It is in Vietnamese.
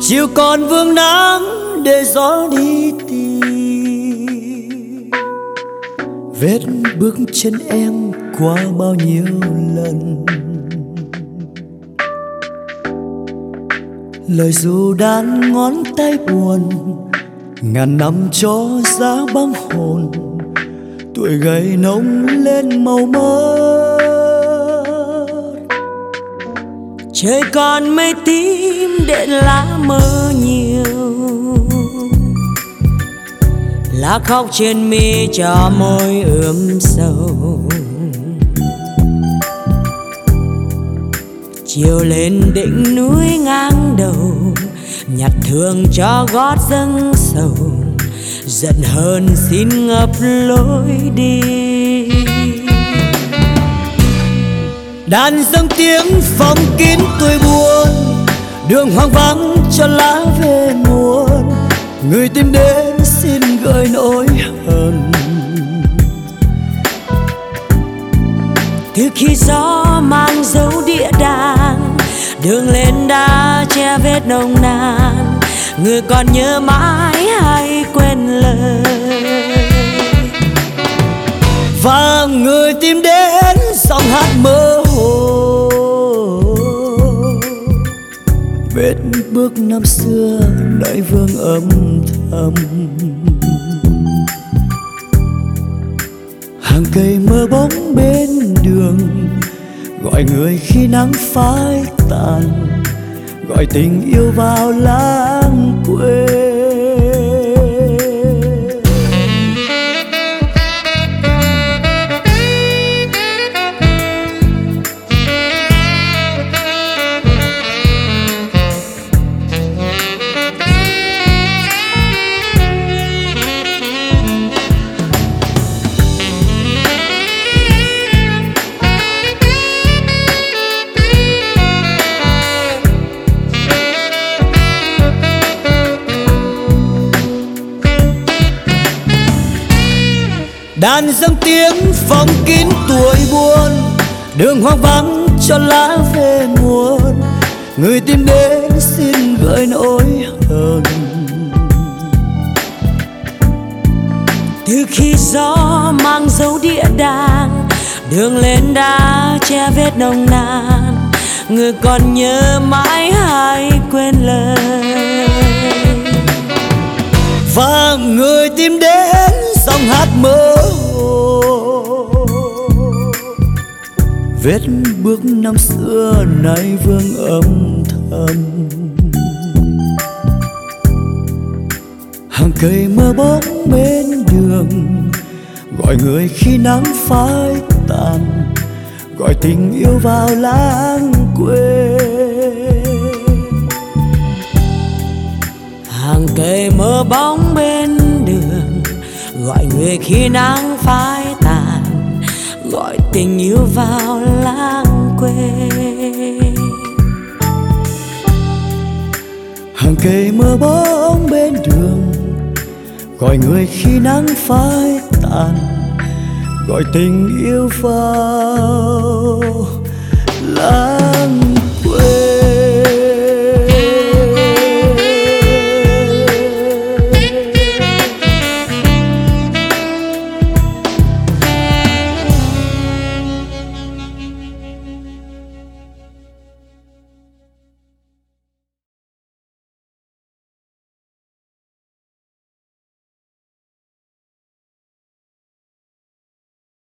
chiều còn vương nắng để gió đi tìm vết bước chân em qua bao nhiêu lần. Lời ru đan ngón tay buồn, ngàn năm cho giá băng hồn, tuổi gầy nông lên màu mơ. Trời còn mây tím để lá mơ nhiều, lá khóc trên mi cho môi ươm sầu. Chiều lên đỉnh núi ngang đầu, nhặt thương cho gót dâng sầu, giận hơn xin ngập lối đi. Đàn dâng tiếng phong kín tuổi buồn, đường hoang vắng cho lá về muôn. Người tìm đến xin gợi nỗi hờn. Từ khi gió mang dấu địa đàng, đường lên đã che vết nồng nàn. Người còn nhớ mãi hay quên lời, và người tìm đến giọng hát mơ hồ. Vết bước năm xưa nơi vương âm thầm, hàng cây mơ bóng bên đường, gọi người khi nắng phai tàn, gọi tình yêu vào lãng quên. Đàn dâng tiếng phong kín tuổi buồn, đường hoang vắng cho lá về muôn. Người tìm đến xin gợi nỗi hờn. từ khi gió mang dấu địa đàng, đường lên đã che vết nồng nàn. Người còn nhớ mãi hay quên lời, và người tìm đến giọng hát mơ hồ. Vết bước năm xưa nay vương âm thầm, hàng cây mơ bóng bên đường, gọi người khi nắng phai tàn, gọi tình yêu vào lãng quên. hàng cây mơ bóng bên đường, gọi người khi nắng phai tàn, gọi tình yêu vào lãng quên. Hàng cây mơ bóng bên đường, gọi người khi nắng phai tàn, gọi tình yêu vào lãng